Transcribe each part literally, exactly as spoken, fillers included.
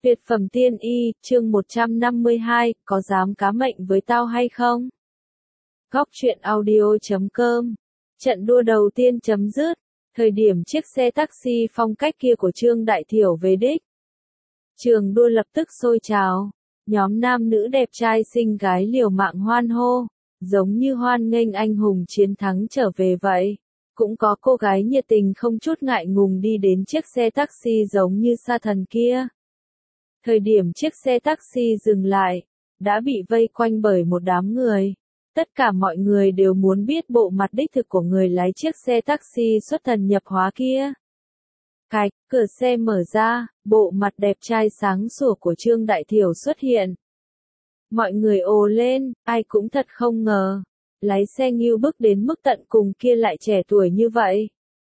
Tuyệt phẩm tiên y, chương một trăm năm mươi hai, có dám cá mệnh với tao hay không? Góc truyện audio chấm com. Trận đua đầu tiên chấm dứt, thời điểm chiếc xe taxi phong cách kia của Trương Đại Thiểu về đích. Trường đua lập tức sôi trào, nhóm nam nữ đẹp trai xinh gái liều mạng hoan hô, giống như hoan nghênh anh hùng chiến thắng trở về vậy. Cũng có cô gái nhiệt tình không chút ngại ngùng đi đến chiếc xe taxi giống như sa thần kia. Thời điểm chiếc xe taxi dừng lại, đã bị vây quanh bởi một đám người. Tất cả mọi người đều muốn biết bộ mặt đích thực của người lái chiếc xe taxi xuất thần nhập hóa kia. Cạch, cửa xe mở ra, bộ mặt đẹp trai sáng sủa của Trương Đại Thiểu xuất hiện. Mọi người ồ lên, ai cũng thật không ngờ. Lái xe ngưu bức đến mức tận cùng kia lại trẻ tuổi như vậy.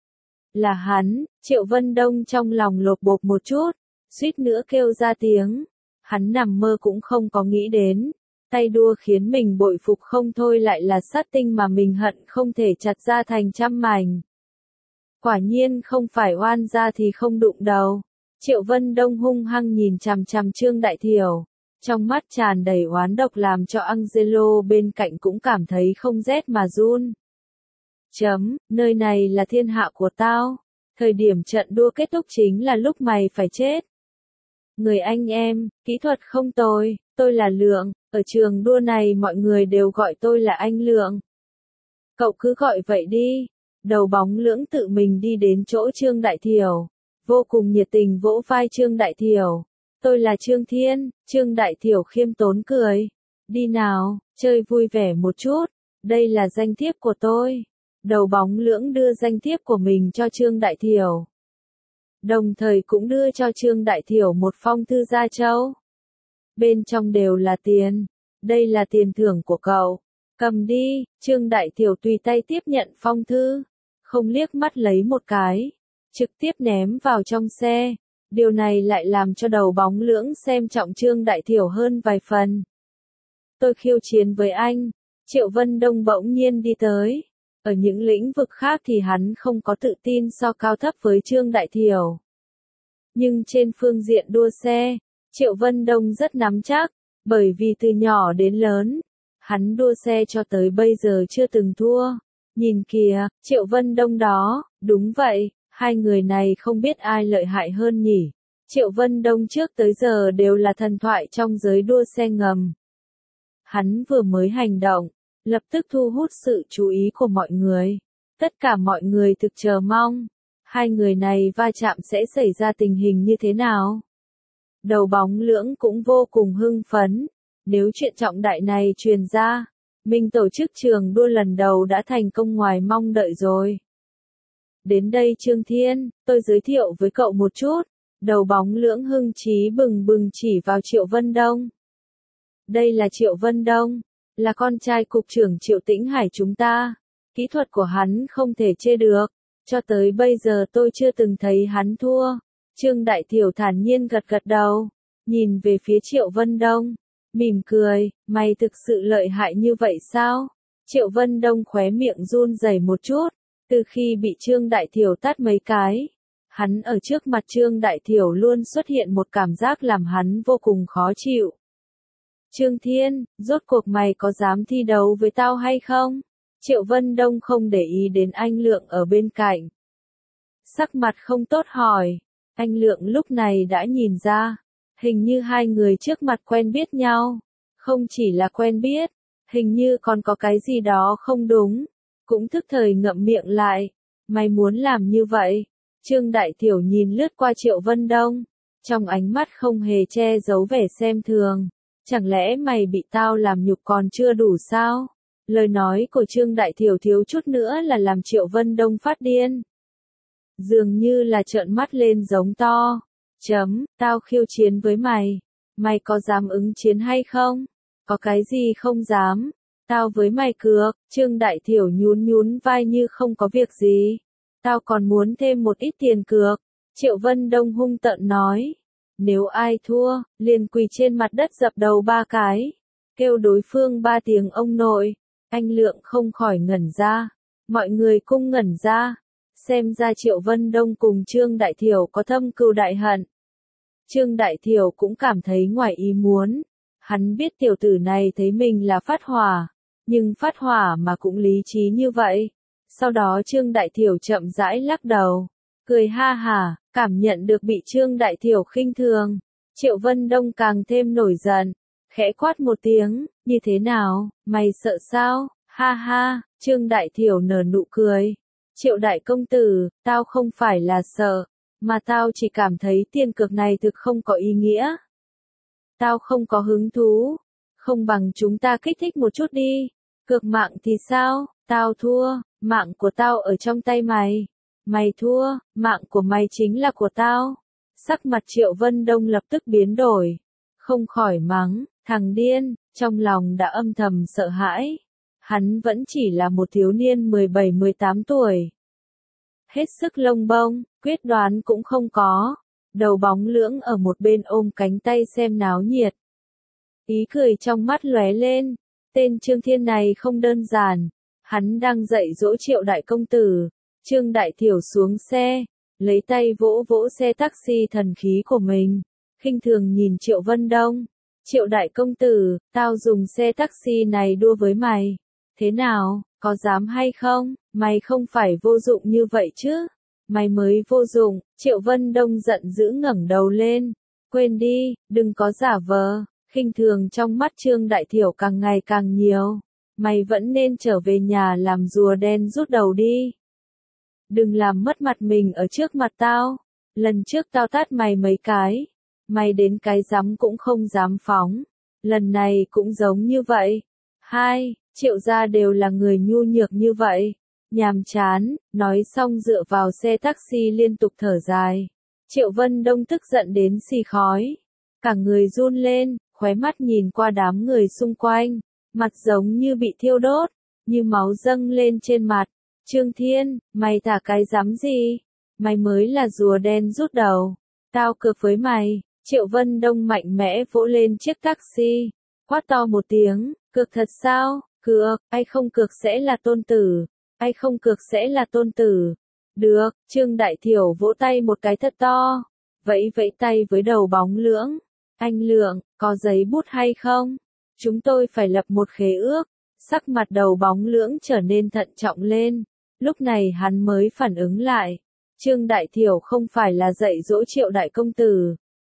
Là hắn, Triệu Vân Đông trong lòng lột bột một chút, suýt nữa kêu ra tiếng. Hắn nằm mơ cũng không có nghĩ đến. Tay đua khiến mình bội phục không thôi lại là sát tinh mà mình hận không thể chặt ra thành trăm mảnh. Quả nhiên không phải oan ra thì không đụng đầu. Triệu Vân Đông hung hăng nhìn chằm chằm Trương Đại Thiểu. Trong mắt tràn đầy oán độc làm cho Angelo bên cạnh cũng cảm thấy không rét mà run. Chấm, nơi này là thiên hạ của tao. Thời điểm trận đua kết thúc chính là lúc mày phải chết. Người anh em, kỹ thuật không tồi, tôi là Lượng, ở trường đua này mọi người đều gọi tôi là anh Lượng. Cậu cứ gọi vậy đi. Đầu bóng lưỡng tự mình đi đến chỗ Trương Đại Thiểu, vô cùng nhiệt tình vỗ vai Trương Đại Thiểu. Tôi là Trương Thiên, Trương Đại Thiểu khiêm tốn cười. Đi nào, chơi vui vẻ một chút, đây là danh thiếp của tôi. Đầu bóng lưỡng đưa danh thiếp của mình cho Trương Đại Thiểu. Đồng thời cũng đưa cho Trương Đại Thiểu một phong thư gia châu. Bên trong đều là tiền, đây là tiền thưởng của cậu. Cầm đi, Trương Đại Thiểu tùy tay tiếp nhận phong thư, không liếc mắt lấy một cái, trực tiếp ném vào trong xe. Điều này lại làm cho đầu bóng lưỡng xem trọng Trương Đại Thiểu hơn vài phần. Tôi khiêu chiến với anh, Triệu Vân Đông bỗng nhiên đi tới. Ở những lĩnh vực khác thì hắn không có tự tin so cao thấp với Trương Đại Thiểu. Nhưng trên phương diện đua xe, Triệu Vân Đông rất nắm chắc, bởi vì từ nhỏ đến lớn, hắn đua xe cho tới bây giờ chưa từng thua. Nhìn kìa, Triệu Vân Đông đó, đúng vậy. Hai người này không biết ai lợi hại hơn nhỉ. Triệu Vân Đông trước tới giờ đều là thần thoại trong giới đua xe ngầm. Hắn vừa mới hành động, lập tức thu hút sự chú ý của mọi người. Tất cả mọi người thực chờ mong. Hai người này va chạm sẽ xảy ra tình hình như thế nào? Đầu bóng lưỡng cũng vô cùng hưng phấn. Nếu chuyện trọng đại này truyền ra, mình tổ chức trường đua lần đầu đã thành công ngoài mong đợi rồi. Đến đây Trương Thiên, tôi giới thiệu với cậu một chút. Đầu bóng lưỡng hưng chí bừng bừng chỉ vào Triệu Vân Đông. Đây là Triệu Vân Đông, là con trai cục trưởng Triệu Tĩnh Hải chúng ta. Kỹ thuật của hắn không thể chê được. Cho tới bây giờ tôi chưa từng thấy hắn thua. Trương Đại Thiểu thản nhiên gật gật đầu, nhìn về phía Triệu Vân Đông, mỉm cười, mày thực sự lợi hại như vậy sao? Triệu Vân Đông khóe miệng run rẩy một chút. Từ khi bị Trương Đại Thiểu tát mấy cái, hắn ở trước mặt Trương Đại Thiểu luôn xuất hiện một cảm giác làm hắn vô cùng khó chịu. Trương Thiên, rốt cuộc mày có dám thi đấu với tao hay không? Triệu Vân Đông không để ý đến anh Lượng ở bên cạnh. Sắc mặt không tốt hỏi, anh Lượng lúc này đã nhìn ra, hình như hai người trước mặt quen biết nhau. Không chỉ là quen biết, hình như còn có cái gì đó không đúng. Cũng thức thời ngậm miệng lại. Mày muốn làm như vậy? Trương Đại Thiểu nhìn lướt qua Triệu Vân Đông. Trong ánh mắt không hề che giấu vẻ xem thường. Chẳng lẽ mày bị tao làm nhục còn chưa đủ sao? Lời nói của Trương Đại Thiểu thiếu chút nữa là làm Triệu Vân Đông phát điên. Dường như là trợn mắt lên giống to. Chấm, tao khiêu chiến với mày. Mày có dám ứng chiến hay không? Có cái gì không dám? Tao với mày cược, Trương Đại Thiểu nhún nhún vai như không có việc gì. Tao còn muốn thêm một ít tiền cược. Triệu Vân Đông hung tợn nói. Nếu ai thua, liền quỳ trên mặt đất dập đầu ba cái. Kêu đối phương ba tiếng ông nội. Anh Lượng không khỏi ngẩn ra. Mọi người cũng ngẩn ra. Xem ra Triệu Vân Đông cùng Trương Đại Thiểu có thâm cừu đại hận. Trương Đại Thiểu cũng cảm thấy ngoài ý muốn. Hắn biết tiểu tử này thấy mình là phát hỏa, nhưng phát hỏa mà cũng lý trí như vậy. Sau đó Trương Đại Thiểu chậm rãi lắc đầu, cười ha hả, cảm nhận được bị Trương Đại Thiểu khinh thường. Triệu Vân Đông càng thêm nổi giận, khẽ quát một tiếng, như thế nào, mày sợ sao, ha ha, Trương Đại Thiểu nở nụ cười. Triệu Đại Công Tử, tao không phải là sợ, mà tao chỉ cảm thấy tiền cược này thực không có ý nghĩa. Tao không có hứng thú, không bằng chúng ta kích thích một chút đi, cược mạng thì sao, tao thua, mạng của tao ở trong tay mày, mày thua, mạng của mày chính là của tao. Sắc mặt Triệu Vân Đông lập tức biến đổi, không khỏi mắng, thằng điên, trong lòng đã âm thầm sợ hãi. Hắn vẫn chỉ là một thiếu niên mười bảy mười tám tuổi. Hết sức lông bông, quyết đoán cũng không có. Đầu bóng lưỡng ở một bên ôm cánh tay xem náo nhiệt. Ý cười trong mắt lóe lên, tên Trương Thiên này không đơn giản. Hắn đang dạy dỗ Triệu Đại Công Tử. Trương Đại Thiểu xuống xe, lấy tay vỗ vỗ xe taxi thần khí của mình, khinh thường nhìn Triệu Vân Đông. Triệu Đại Công Tử, tao dùng xe taxi này đua với mày. Thế nào, có dám hay không? Mày không phải vô dụng như vậy chứ? Mày mới vô dụng. Triệu Vân Đông giận dữ ngẩng đầu lên. Quên đi, đừng có giả vờ. Khinh thường trong mắt Trương Đại Thiểu càng ngày càng nhiều. Mày vẫn nên trở về nhà làm rùa đen rút đầu đi. Đừng làm mất mặt mình ở trước mặt tao. Lần trước tao tát mày mấy cái. Mày đến cái rắm cũng không dám phóng. Lần này cũng giống như vậy. Hai, Triệu gia đều là người nhu nhược như vậy. Nhàm chán, nói xong dựa vào xe taxi liên tục thở dài. Triệu Vân Đông tức giận đến xì khói. Cả người run lên, khóe mắt nhìn qua đám người xung quanh. Mặt giống như bị thiêu đốt, như máu dâng lên trên mặt. Trương Thiên, mày thả cái dám gì? Mày mới là rùa đen rút đầu. Tao cược với mày. Triệu Vân Đông mạnh mẽ vỗ lên chiếc taxi. Quát to một tiếng, cược thật sao? Cược, ai không cược sẽ là tôn tử. Ai không cược sẽ là tôn tử. Được, Trương Đại Thiểu vỗ tay một cái thật to. Vẫy vẫy tay với đầu bóng lưỡng. Anh Lượng, có giấy bút hay không? Chúng tôi phải lập một khế ước. Sắc mặt đầu bóng lưỡng trở nên thận trọng lên. Lúc này hắn mới phản ứng lại. Trương Đại Thiểu không phải là dạy dỗ Triệu Đại Công Tử,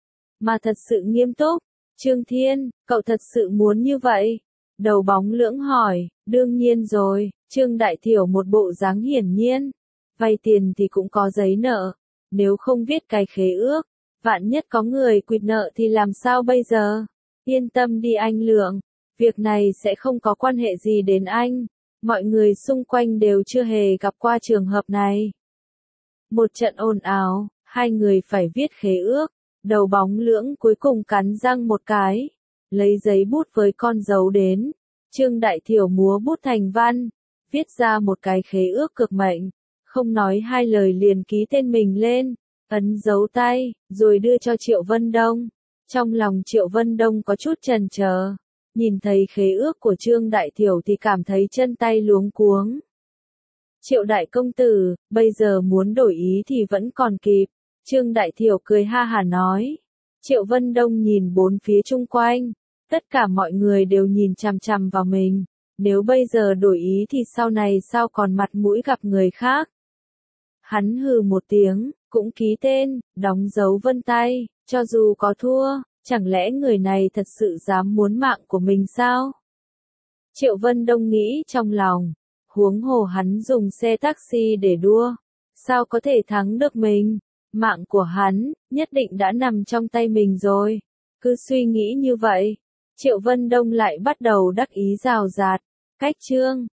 mà thật sự nghiêm túc. Trương Thiên, cậu thật sự muốn như vậy? Đầu bóng lưỡng hỏi. Đương nhiên rồi. Trương Đại Thiểu một bộ dáng hiển nhiên. Vay tiền thì cũng có giấy nợ. Nếu không viết cái khế ước, vạn nhất có người quỵt nợ thì làm sao bây giờ? Yên tâm đi anh Lượng. Việc này sẽ không có quan hệ gì đến anh. Mọi người xung quanh đều chưa hề gặp qua trường hợp này. Một trận ồn ào, hai người phải viết khế ước. Đầu bóng lưỡng cuối cùng cắn răng một cái. Lấy giấy bút với con dấu đến. Trương Đại Thiểu múa bút thành văn. Viết ra một cái khế ước cực mệnh. Không nói hai lời liền ký tên mình lên. Ấn dấu tay, rồi đưa cho Triệu Vân Đông. Trong lòng Triệu Vân Đông có chút chần chờ. Nhìn thấy khế ước của Trương Đại Thiểu thì cảm thấy chân tay luống cuống. Triệu Đại Công Tử, bây giờ muốn đổi ý thì vẫn còn kịp. Trương Đại Thiểu cười ha hả nói. Triệu Vân Đông nhìn bốn phía chung quanh. Tất cả mọi người đều nhìn chằm chằm vào mình. Nếu bây giờ đổi ý thì sau này sao còn mặt mũi gặp người khác. Hắn hừ một tiếng, cũng ký tên, đóng dấu vân tay. Cho dù có thua, chẳng lẽ người này thật sự dám muốn mạng của mình sao? Triệu Vân Đông nghĩ trong lòng. Huống hồ hắn dùng xe taxi để đua. Sao có thể thắng được mình? Mạng của hắn, nhất định đã nằm trong tay mình rồi. Cứ suy nghĩ như vậy. Triệu Vân Đông lại bắt đầu đắc ý rào rạt. Cách chương